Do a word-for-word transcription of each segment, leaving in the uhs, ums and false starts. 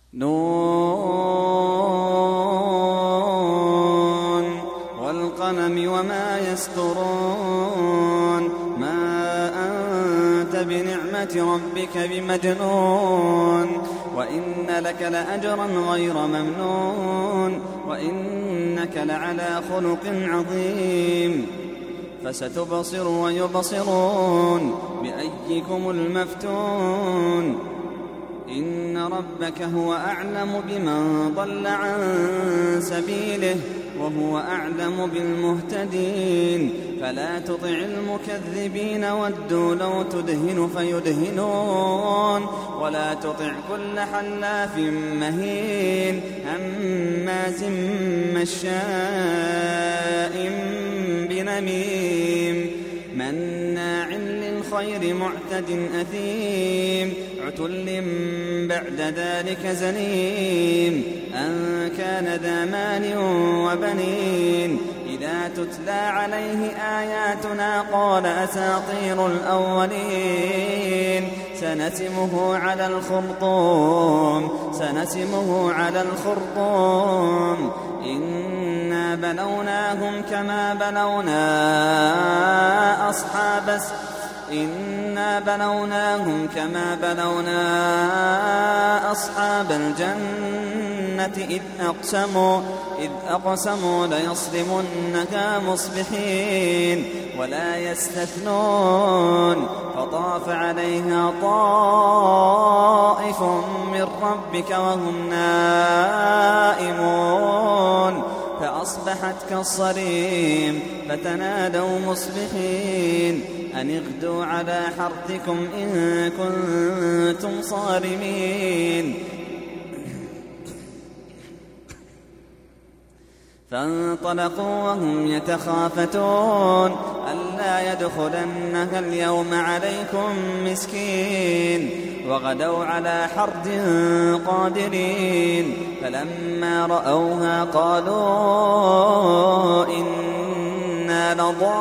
نون والقلم وما يسطرون ما أنت بنعمة ربك بمجنون وإن لك لأجرا غير ممنون وإنك لعلى خلق عظيم فستبصر ويبصرون بأيكم المفتون إن ربك هو أعلم بمن ضل عن سبيله وهو أعلم بالمهتدين فلا تطع المكذبين ودوا لو تدهن فيدهنون ولا تطع كل حلاف مهين هماز مشاء بنميم مناع للخير معتد أثيم عتل بعد ذلك زنيم أن كان ذا مال وبنين إذا تتلى عليه آياتنا قال أساطير الأولين سنسمه على الخرطوم سنسمه على الخرطوم إنا بلوناهم كما بلونا أصحاب السبت إنا بلوناهم كما بلونا أصحاب الجنة إذ أقسموا إذ أقسموا ليصرمنها مصبحين ولا يستثنون فطاف عليها طائف من ربك وهم نائمون فأصبحت كالصريم فتنادوا مصبحين أن اغدوا على حرثكم إن كنتم صارمين فانطلقوا وهم يتخافتون ألا يدخلنها اليوم عليكم مسكين وغدوا على حرد قادرين فلما رأوها قالوا إنا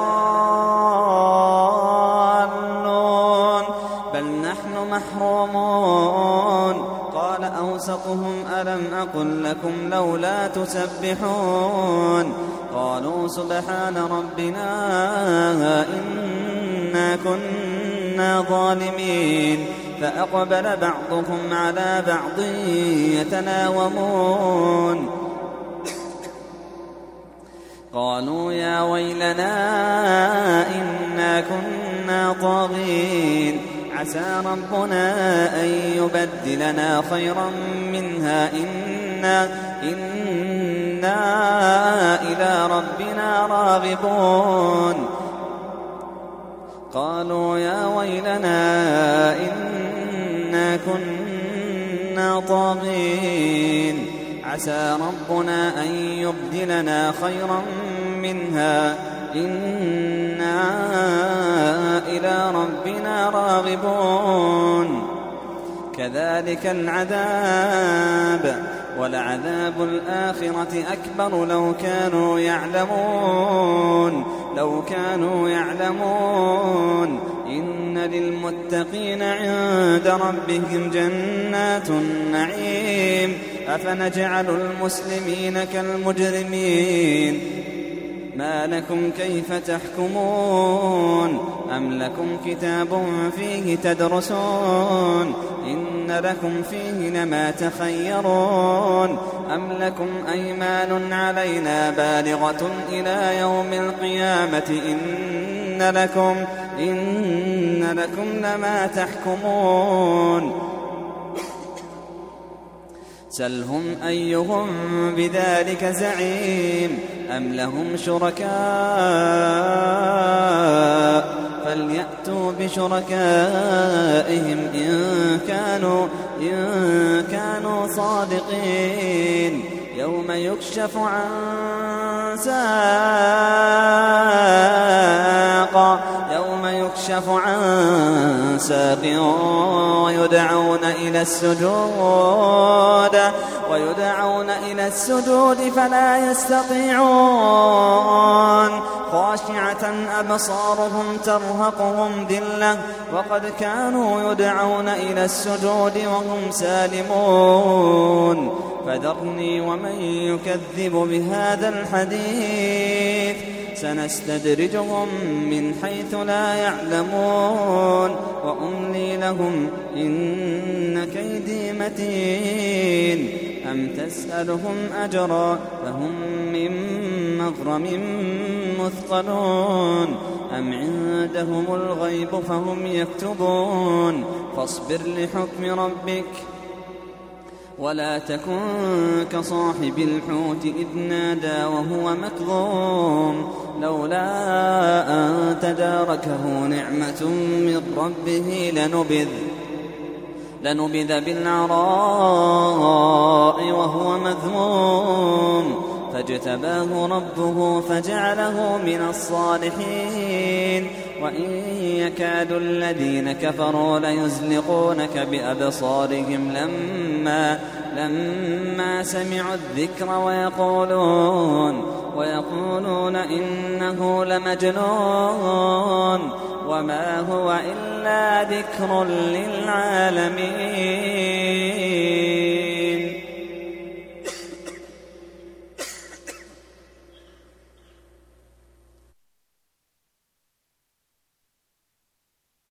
لضالون بل نحن محرومون قال أوسطهم ألم أقل لكم لولا تسبحون قالوا سبحان ربنا إنا كنا ظالمين فأقبل بعضهم على بعض يتناومون قالوا يا ويلنا إنا كنا طاغين عسى ربنا أن يبدلنا خيرا منها إنا, إنا إلى ربنا راغبون قالوا يا ويلنا إنا كنا طاغين عسى ربنا أن يبدلنا خيرا منها إنا إلى ربنا راغبون كذلك العذاب ولعذاب الآخرة أكبر لو كانوا يعلمون لو كانوا يعلمون إن للمتقين عند ربهم جنات النعيم أفنجعل المسلمين كالمجرمين ما لكم كيف تحكمون أم لكم كتاب فيه تدرسون إن لكم فيه لما تخيرون أم لكم أيمان علينا بالغة إلى يوم القيامة إن لكم, إن لكم لما تحكمون سلهم أيهم بذلك زعيم أم لهم شركاء فليأتوا بشركائهم إن كانوا, إن كانوا صادقين يوم يكشف عن ساق يوم يكشف عن ساق ويدعون إلى السجود ويدعون إلى السجود فلا يستطيعون خاشعة أبصارهم ترهقهم ذلة وقد كانوا يدعون إلى السجود وهم سالمون فذرني ومن يكذب بهذا الحديث سنستدرجهم من حيث لا يعلمون وأملي لهم إن كيدي متين أم تسألهم أجرا فهم من مغرم مثقلون أم عندهم الغيب فهم يكتبون فاصبر لحكم ربك ولا تكن كصاحب الحوت إذ نادى وهو مكظوم لولا أن تداركه نعمة من ربه لنبذ لنبذ بالعراء وهو مذموم فاجتباه ربه فجعله من الصالحين وإن يكاد الذين كفروا ليزلقونك بأبصارهم لما, لما سمعوا الذكر ويقولون, ويقولون إنه لمجنون وما هو إلا ذكر للعالمين.